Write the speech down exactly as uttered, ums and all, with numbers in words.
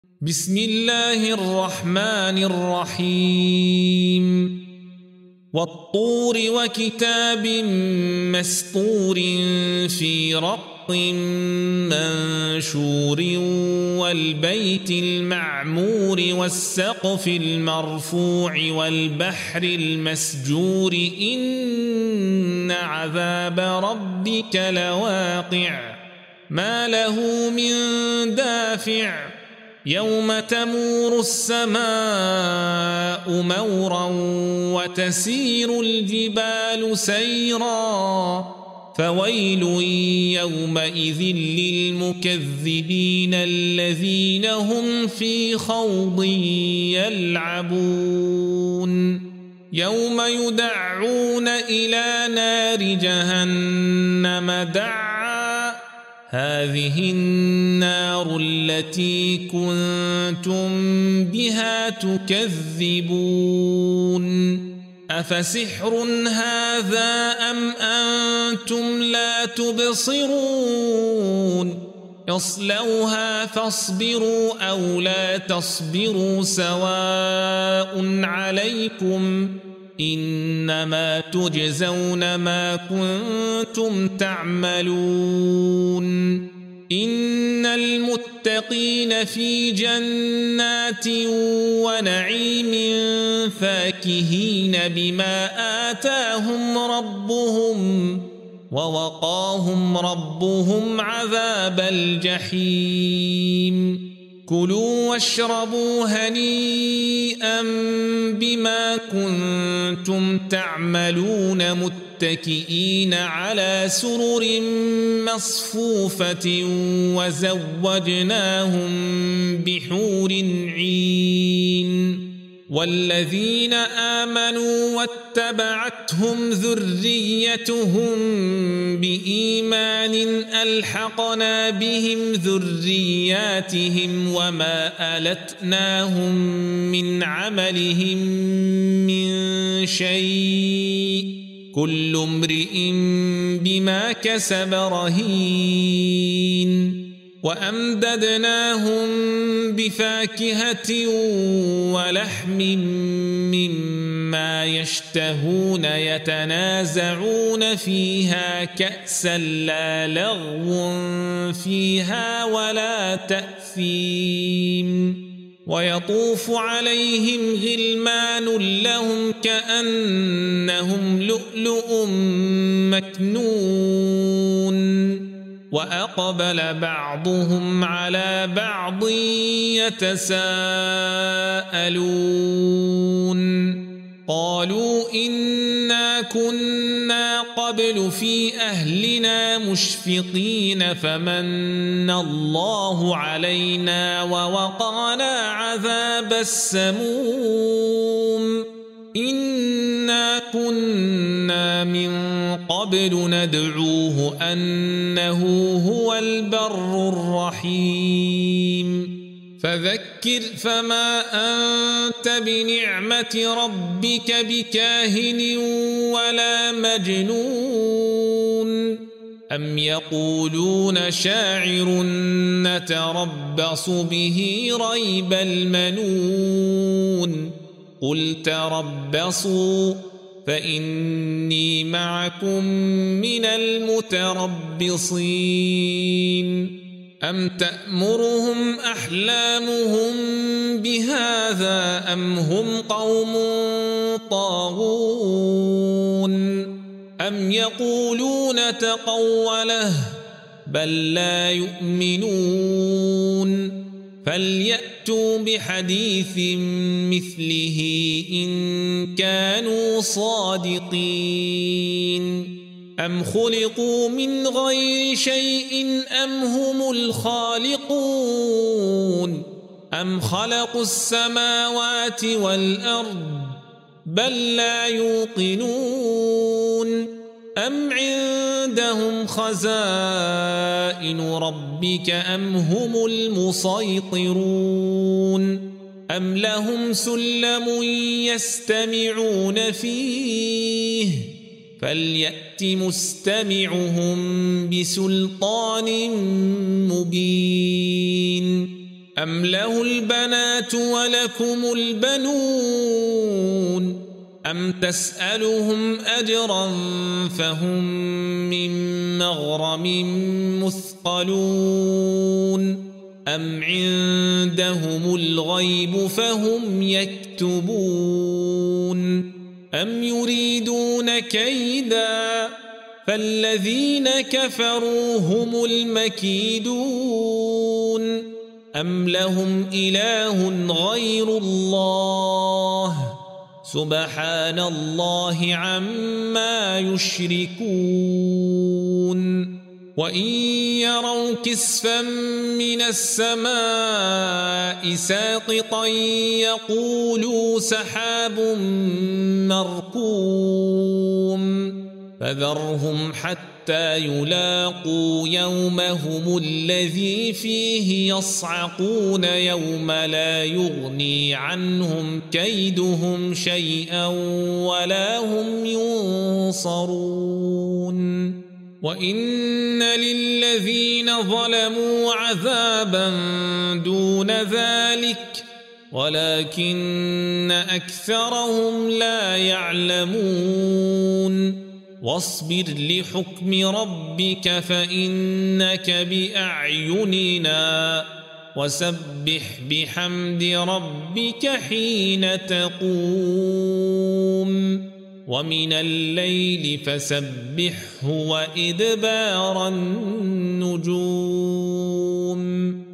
بسم الله الرحمن الرحيم والطور وكتاب مسطور في رق منشور والبيت المعمور والسقف المرفوع والبحر المسجور إن عذاب ربك لواقع ما له من دافع يوم تمور السماء مورا وتسير الجبال سيرا فويل يومئذ للمكذبين الذين هم في خوض يلعبون يوم يدعون إلى نار جهنم دعا هذه النار التي كنتم بها تكذبون أفسحر هذا أم أنتم لا تبصرون اصلوها فاصبروا أو لا تصبروا سواء عليكم إنما تجزون ما كنتم تعملون إن المتقين في جنات ونعيم فاكهين بما آتاهم ربهم ووقاهم ربهم عذاب الجحيم كلوا واشربوا هنيئا بما كنتم تعملون متكئين على سرر مصفوفة وزوجناهم بحور عين والذين آمنوا واتبعتهم ذريتهم بإيمان ألحقنا بهم ذرياتهم وما ألتناهم من عملهم من شيء كل امرئ بما كسب رهين وأمددناهم بفاكهة ولحم مما يشتهون يتنازعون فيها كأسا لا لغو فيها ولا تأثيم ويطوف عليهم غلمان لهم كأنهم لؤلؤ مكنون وأقبل بعضهم على بعض يتساءلون قالوا إنا كنا قبل في أهلنا مشفقين فمن الله علينا ووقانا عذاب السموم إنا كنا من قبل ندعوه أنه هو البر الرحيم فذكر فما أنت بنعمة ربك بكاهن ولا مجنون أم يقولون شاعر نتربص به ريب المنون قل تربصوا فإني معكم من المتربصين أم تأمرهم أحلامهم بهذا أم هم قوم طاغون أم يقولون تقوله بل لا يؤمنون فليأتوا بحديث مثله إن كانوا صادقين أم خلقوا من غير شيء أم هم الخالقون أم خلقوا السماوات والأرض بل لا يوقنون أم عندهم خزائن ربك أم هم المسيطرون أم لهم سلم يستمعون فيه فليأت مستمعهم بسلطان مبين أم له البنات ولكم البنون أم تسألهم أجرا فهم من مغرم مثقلون أم عندهم الغيب فهم يكتبون أم يريدون كيدا فالذين كفروا هم المكيدون أم لهم إله غير الله سبحان الله عما يشركون وإن يروا كسفا من السماء ساقطا يقولوا سحاب مركوم فذرهم حتى يلاقوا يومهم الذي فيه يصعقون يوم لا يغني عنهم كيدهم شيئا ولا هم ينصرون وإن للذين ظلموا عذابا دون ذلك ولكن أكثرهم لا يعلمون واصبر لحكم ربك فإنك بأعيننا وسبح بحمد ربك حين تقوم ومن الليل فسبحه وإدبار النجوم